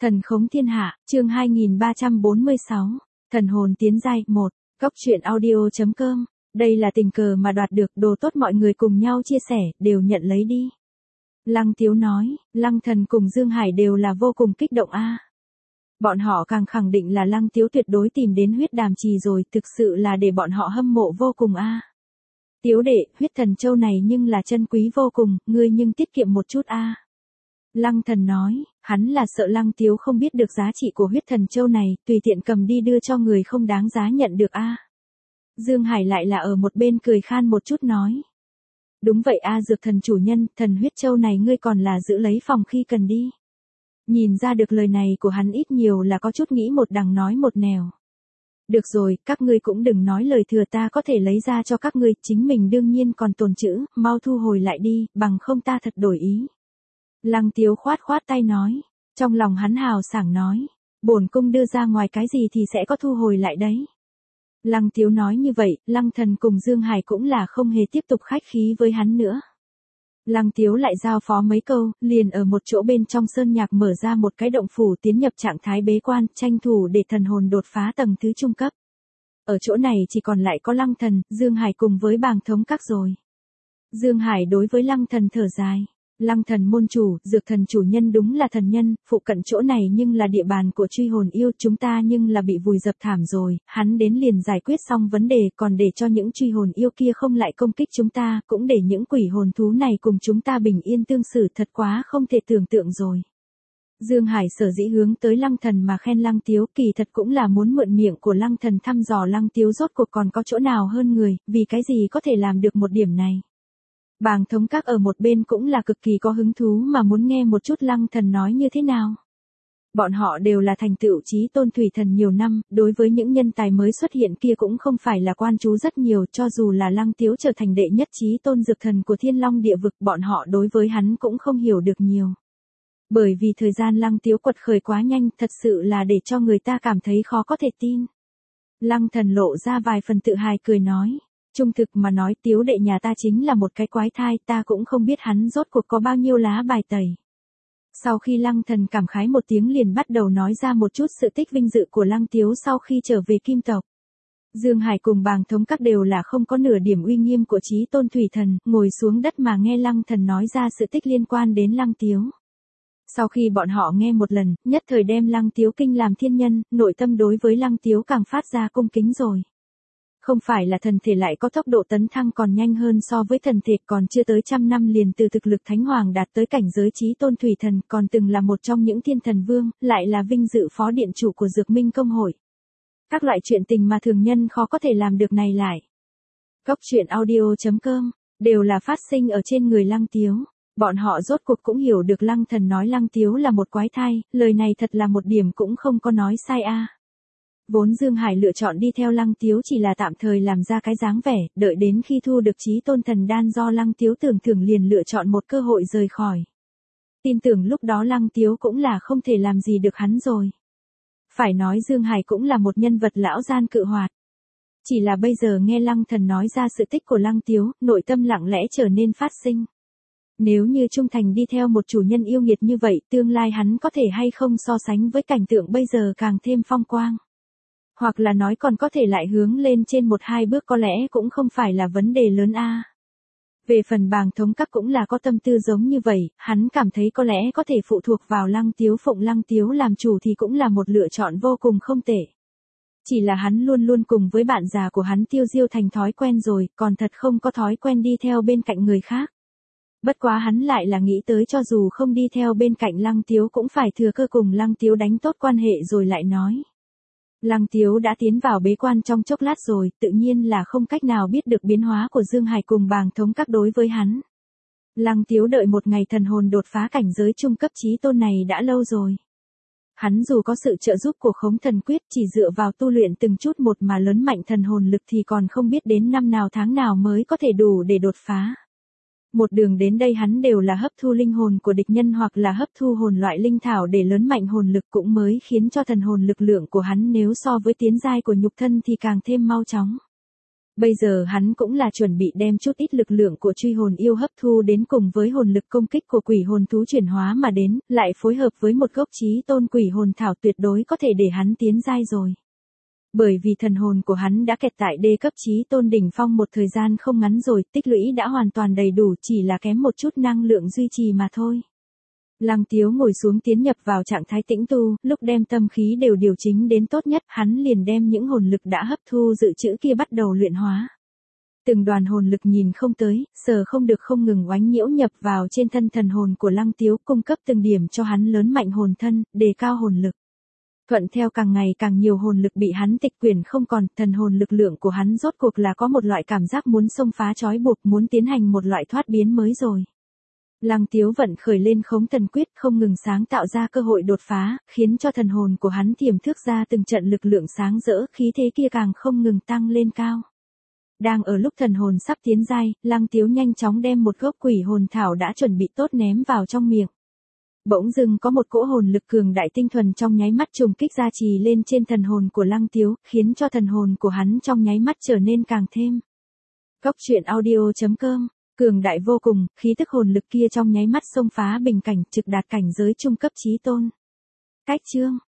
Thần khống thiên hạ, chương 2346, thần hồn tiến giai 1, góc truyện audio.com, đây là tình cờ mà đoạt được, đồ tốt mọi người cùng nhau chia sẻ, đều nhận lấy đi. Lăng Tiếu nói, Lăng Thần cùng Dương Hải đều là vô cùng kích động a. Bọn họ càng khẳng định là Lăng Tiếu tuyệt đối tìm đến huyết đàm trì rồi, thực sự là để bọn họ hâm mộ vô cùng a. Tiếu đệ, huyết thần châu này nhưng là chân quý vô cùng, ngươi nhưng tiết kiệm một chút a. Lăng Thần nói, hắn là sợ Lăng Tiếu không biết được giá trị của huyết thần châu này, tùy tiện cầm đi đưa cho người không đáng giá nhận được a. Dương Hải lại là ở một bên cười khan một chút nói. Đúng vậy a, dược thần chủ nhân, thần huyết châu này ngươi còn là giữ lấy phòng khi cần đi. Nhìn ra được lời này của hắn ít nhiều là có chút nghĩ một đằng nói một nẻo. Được rồi, các ngươi cũng đừng nói lời thừa, ta có thể lấy ra cho các ngươi, chính mình đương nhiên còn tồn trữ, mau thu hồi lại đi, bằng không ta thật đổi ý. Lăng Tiếu khoát khoát tay nói, trong lòng hắn hào sảng nói, bổn cung đưa ra ngoài cái gì thì sẽ có thu hồi lại đấy. Lăng Tiếu nói như vậy, Lăng Thần cùng Dương Hải cũng là không hề tiếp tục khách khí với hắn nữa. Lăng Tiếu lại giao phó mấy câu, liền ở một chỗ bên trong sơn nhạc mở ra một cái động phủ, tiến nhập trạng thái bế quan, tranh thủ để thần hồn đột phá tầng thứ trung cấp. Ở chỗ này chỉ còn lại có Lăng Thần, Dương Hải cùng với Bàng Thống Các rồi. Dương Hải đối với Lăng Thần thở dài. Lăng Thần môn chủ, dược thần chủ nhân đúng là thần nhân, phụ cận chỗ này nhưng là địa bàn của truy hồn yêu, chúng ta nhưng là bị vùi dập thảm rồi, hắn đến liền giải quyết xong vấn đề, còn để cho những truy hồn yêu kia không lại công kích chúng ta, cũng để những quỷ hồn thú này cùng chúng ta bình yên tương xử, thật quá không thể tưởng tượng rồi. Dương Hải sở dĩ hướng tới Lăng Thần mà khen Lăng Tiếu, kỳ thật cũng là muốn mượn miệng của Lăng Thần thăm dò Lăng Tiếu rốt cuộc còn có chỗ nào hơn người, vì cái gì có thể làm được một điểm này. Bàng Thống Các ở một bên cũng là cực kỳ có hứng thú mà muốn nghe một chút Lăng Thần nói như thế nào. Bọn họ đều là thành tựu chí tôn thủy thần nhiều năm, đối với những nhân tài mới xuất hiện kia cũng không phải là quan chú rất nhiều, cho dù là Lăng Tiếu trở thành đệ nhất chí tôn dược thần của Thiên Long địa vực, bọn họ đối với hắn cũng không hiểu được nhiều. Bởi vì thời gian Lăng Tiếu quật khởi quá nhanh, thật sự là để cho người ta cảm thấy khó có thể tin. Lăng Thần lộ ra vài phần tự hài cười nói. Trung thực mà nói, Tiếu đệ nhà ta chính là một cái quái thai, ta cũng không biết hắn rốt cuộc có bao nhiêu lá bài tẩy. Sau khi Lăng Thần cảm khái một tiếng liền bắt đầu nói ra một chút sự tích vinh dự của Lăng Tiếu sau khi trở về Kim tộc. Dương Hải cùng Bàng Thống Các đều là không có nửa điểm uy nghiêm của chí tôn thủy thần, ngồi xuống đất mà nghe Lăng Thần nói ra sự tích liên quan đến Lăng Tiếu. Sau khi bọn họ nghe một lần, nhất thời đem Lăng Tiếu kinh làm thiên nhân, nội tâm đối với Lăng Tiếu càng phát ra cung kính rồi. Không phải là thần thể lại có tốc độ tấn thăng còn nhanh hơn so với thần thể, còn chưa tới 100 năm liền từ thực lực thánh hoàng đạt tới cảnh giới chí tôn thủy thần, còn từng là một trong những thiên thần vương, lại là vinh dự phó điện chủ của Dược Minh Công hội. Các loại chuyện tình mà thường nhân khó có thể làm được này lại. Góc truyện audio.com, đều là phát sinh ở trên người Lăng Tiếu. Bọn họ rốt cuộc cũng hiểu được Lăng Thần nói Lăng Tiếu là một quái thai, lời này thật là một điểm cũng không có nói sai a. Vốn Dương Hải lựa chọn đi theo Lăng Tiếu chỉ là tạm thời làm ra cái dáng vẻ, đợi đến khi thu được chí tôn thần đan do Lăng Tiếu tưởng thưởng liền lựa chọn một cơ hội rời khỏi. Tin tưởng lúc đó Lăng Tiếu cũng là không thể làm gì được hắn rồi. Phải nói Dương Hải cũng là một nhân vật lão gian cự hoạt. Chỉ là bây giờ nghe Lăng Thần nói ra sự tích của Lăng Tiếu, nội tâm lặng lẽ trở nên phát sinh. Nếu như trung thành đi theo một chủ nhân yêu nghiệt như vậy, tương lai hắn có thể hay không so sánh với cảnh tượng bây giờ càng thêm phong quang. Hoặc là nói còn có thể lại hướng lên trên 1-2 bước, có lẽ cũng không phải là vấn đề lớn a. Về phần Bàng Thống Các cũng là có tâm tư giống như vậy, hắn cảm thấy có lẽ có thể phụ thuộc vào Lăng Tiếu, phụng Lăng Tiếu làm chủ thì cũng là một lựa chọn vô cùng không tệ. Chỉ là hắn luôn luôn cùng với bạn già của hắn Tiêu Diêu thành thói quen rồi, còn thật không có thói quen đi theo bên cạnh người khác. Bất quá hắn lại là nghĩ tới cho dù không đi theo bên cạnh Lăng Tiếu cũng phải thừa cơ cùng Lăng Tiếu đánh tốt quan hệ rồi lại nói. Lăng Tiếu đã tiến vào bế quan trong chốc lát rồi, tự nhiên là không cách nào biết được biến hóa của Dương Hải cùng Bàng Thống Các đối với hắn. Lăng Tiếu đợi một ngày thần hồn đột phá cảnh giới trung cấp chí tôn này đã lâu rồi. Hắn dù có sự trợ giúp của Khống Thần Quyết, chỉ dựa vào tu luyện từng chút một mà lớn mạnh thần hồn lực thì còn không biết đến năm nào tháng nào mới có thể đủ để đột phá. Một đường đến đây hắn đều là hấp thu linh hồn của địch nhân hoặc là hấp thu hồn loại linh thảo để lớn mạnh hồn lực, cũng mới khiến cho thần hồn lực lượng của hắn nếu so với tiến giai của nhục thân thì càng thêm mau chóng. Bây giờ hắn cũng là chuẩn bị đem chút ít lực lượng của truy hồn yêu hấp thu đến cùng với hồn lực công kích của quỷ hồn thú chuyển hóa mà đến, lại phối hợp với một gốc chí tôn quỷ hồn thảo tuyệt đối có thể để hắn tiến giai rồi. Bởi vì thần hồn của hắn đã kẹt tại đê cấp chí tôn đỉnh phong một thời gian không ngắn rồi, tích lũy đã hoàn toàn đầy đủ, chỉ là kém một chút năng lượng duy trì mà thôi. Lăng Tiếu ngồi xuống tiến nhập vào trạng thái tĩnh tu, lúc đem tâm khí đều điều chỉnh đến tốt nhất, hắn liền đem những hồn lực đã hấp thu dự trữ kia bắt đầu luyện hóa. Từng đoàn hồn lực nhìn không tới, sờ không được không ngừng oánh nhiễu nhập vào trên thân thần hồn của Lăng Tiếu, cung cấp từng điểm cho hắn lớn mạnh hồn thân, đề cao hồn lực. Thuận theo càng ngày càng nhiều hồn lực bị hắn tịch quyển không còn, thần hồn lực lượng của hắn rốt cuộc là có một loại cảm giác muốn xông phá trói buộc, muốn tiến hành một loại thoát biến mới rồi. Lăng Tiếu vận khởi lên khống thần quyết, không ngừng sáng tạo ra cơ hội đột phá, khiến cho thần hồn của hắn tiềm thức ra từng trận lực lượng sáng rỡ, khí thế kia càng không ngừng tăng lên cao. Đang ở lúc thần hồn sắp tiến giai, Lăng Tiếu nhanh chóng đem một gốc quỷ hồn thảo đã chuẩn bị tốt ném vào trong miệng. Bỗng dưng có một cỗ hồn lực cường đại tinh thuần trong nháy mắt trùng kích gia trì lên trên thần hồn của Lăng Tiếu, khiến cho thần hồn của hắn trong nháy mắt trở nên càng thêm. Cốc truyện audio.com, cường đại vô cùng, khí tức hồn lực kia trong nháy mắt xông phá bình cảnh, trực đạt cảnh giới trung cấp chí tôn. Cách chương